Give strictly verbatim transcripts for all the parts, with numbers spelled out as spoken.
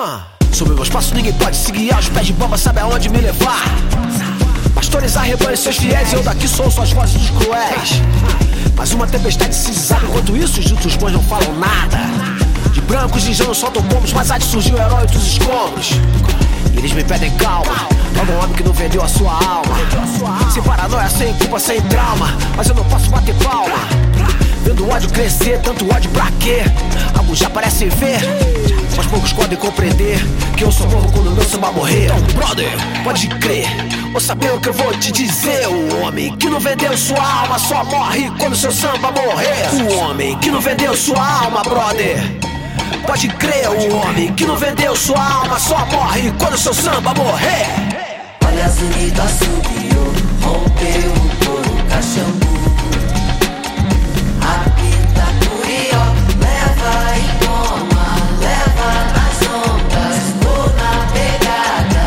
Ah, sobre meus passos ninguém pode seguir, aos pés de bomba sabe aonde me levar. Pastores arrebanham seus fiéis e eu daqui sou só as vozes dos cruéis. Mas uma tempestade se desaba, enquanto isso os justos bons não falam nada. De brancos ingênuos soltam pombos, mas há de surgir o herói dos escombros. E eles me pedem calma, logo um homem que não vendeu a sua alma. Sem paranoia, sem culpa, sem trauma, mas eu não posso bater palma. Vendo o ódio crescer, tanto ódio pra quê? Alguns já parecem ver, mas poucos podem compreender que eu só morro quando meu samba morrer. Então, brother, pode crer, ou saber o que eu vou te dizer. O homem que não vendeu sua alma só morre quando seu samba morrer. O homem que não vendeu sua alma, brother, pode crer. O homem que não vendeu sua alma só morre quando seu samba morrer. Olha as unidas subiu, rompeu o couro, Caxambu. Apita, Curió, leva e toma, leva nas ondas, vou na pegada.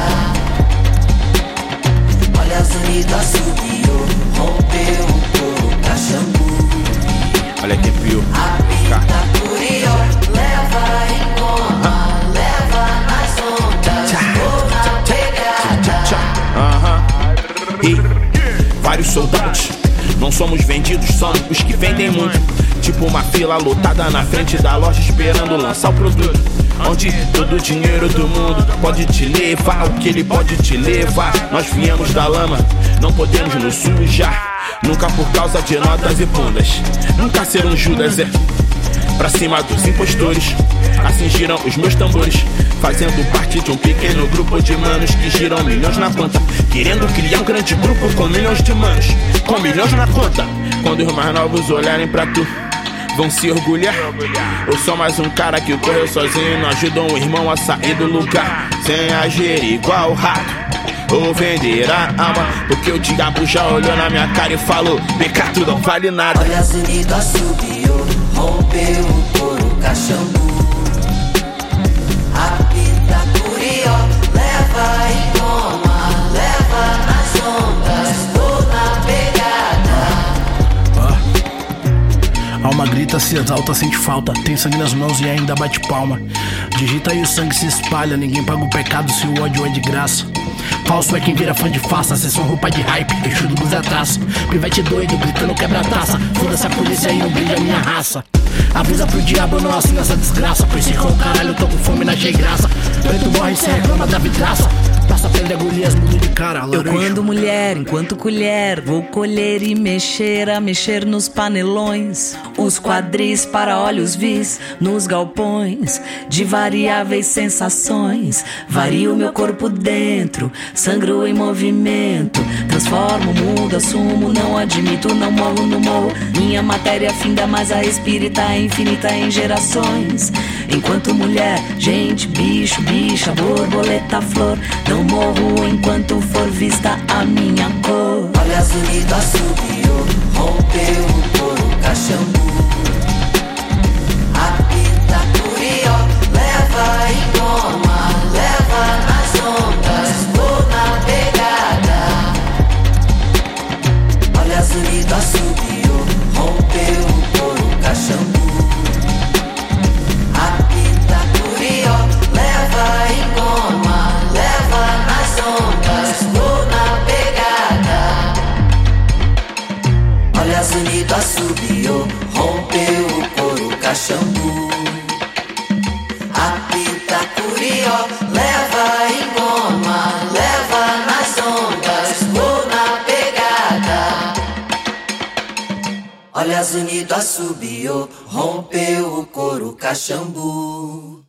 Olha as unidas subiu, rompeu o couro, Caxambu. Olha que viu. Apita, Curió, leva e toma, leva nas ondas, vou na pegada. Aham. E vários soldados, não somos vendidos, somos os que vendem muito. Tipo uma fila lotada na frente da loja esperando lançar o produto. Onde todo o dinheiro do mundo pode te levar, o que ele pode te levar. Nós viemos da lama, não podemos nos sujar. Nunca por causa de notas e bundas, nunca ser um Judas, é. Pra cima dos impostores, assim giram os meus tambores. Fazendo parte de um pequeno grupo de manos que giram milhões na conta, querendo criar um grande grupo com milhões de manos, com milhões na conta. Quando os mais novos olharem pra tu, vão se orgulhar. Eu sou mais um cara que correu sozinho, não ajuda um irmão a sair do lugar. Sem agir igual o rato, ou vender a alma, porque o diabo já olhou na minha cara e falou: pecado não vale nada. Olha as unidas subiu, rompeu o couro, Caxambu. Apita, Curió, leva e toma, leva nas ondas, vou na pegada. Ah. Alma grita, se exalta, sente falta, tem sangue nas mãos e ainda bate palma. Digita e o sangue se espalha, ninguém paga o pecado se o ódio é de graça. Falso é quem vira fã de farsa, cê só roupa de hype, eixo do blues é traça. Pivete doido, gritando quebra-taça, foda-se a polícia e não brilha a minha raça. Avisa pro diabo, eu não assino essa desgraça, pois se com o caralho eu tô com fome, não achei graça. Preto morre, cê reclama da vidraça. Passa prende a Golias, mudo de cara, eu quando mulher, enquanto colher, vou colher e mexer, a mexer nos panelões. Os quadris para olhos vis, nos galpões de variáveis sensações. Vario meu corpo dentro, sangro em movimento. Transformo, mudo, assumo, não admito, não molo no morro. Minha matéria finda, mas a espírita é infinita em gerações. Enquanto mulher, gente, bicho, bicha, borboleta, flor. Não morro enquanto for vista a minha cor. Olha as unidas subiu, rompeu o couro, Caxambu. Apita, Curió, leva e toma, leva nas ondas, vou na pegada. Olha as unidas subiu, rompeu o couro, Caxambu. Apita, Curió, leva e toma, leva nas ondas, vou na pegada. Olha as unidas subiu, rompeu o couro, Caxambu. Apita, Curió, leva e toma, leva nas ondas, vou na pegada. Olha as unidas subiu, rompeu o couro, Caxambu.